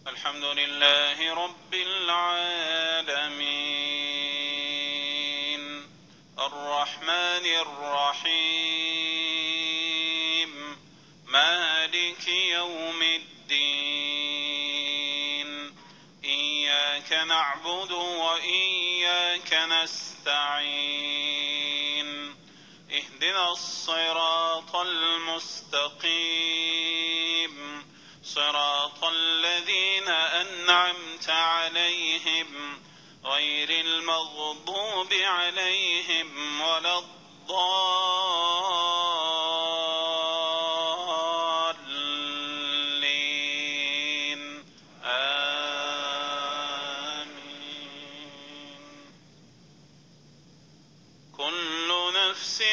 الحمد لله رب العالمين الرحمن الرحيم مالك يوم الدين إياك نعبد وإياك نستعين اهدنا الصراط المستقيم صراط الذين أنعمت عليهم غير المغضوب عليهم ولا الضالين آمين. كل نفس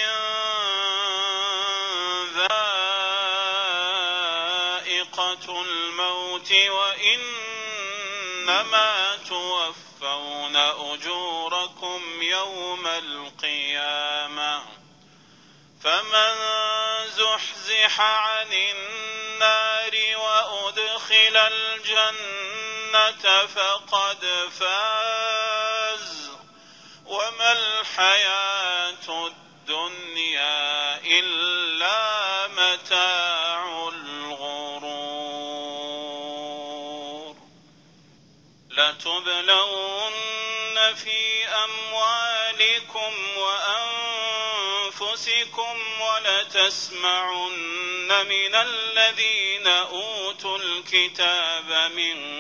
ذائقة الموت وإنما توفون أجوركم يوم القيامة فمن زحزح عن النار وأدخل الجنة فقد فاز وما الحياة الدنيا إلا متاع الغرور لتبلون في أموالكم وأنفسكم ولتسمعن من الذين أوتوا الكتاب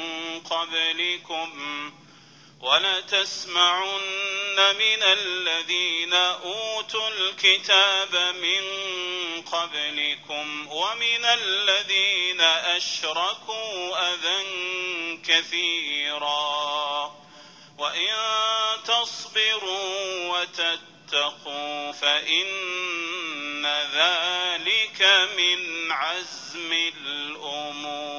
من قبلكم ومن الذين أشركوا أذى كثيرا وإن تصبروا وتتقوا فإن ذلك من عزم الأمور.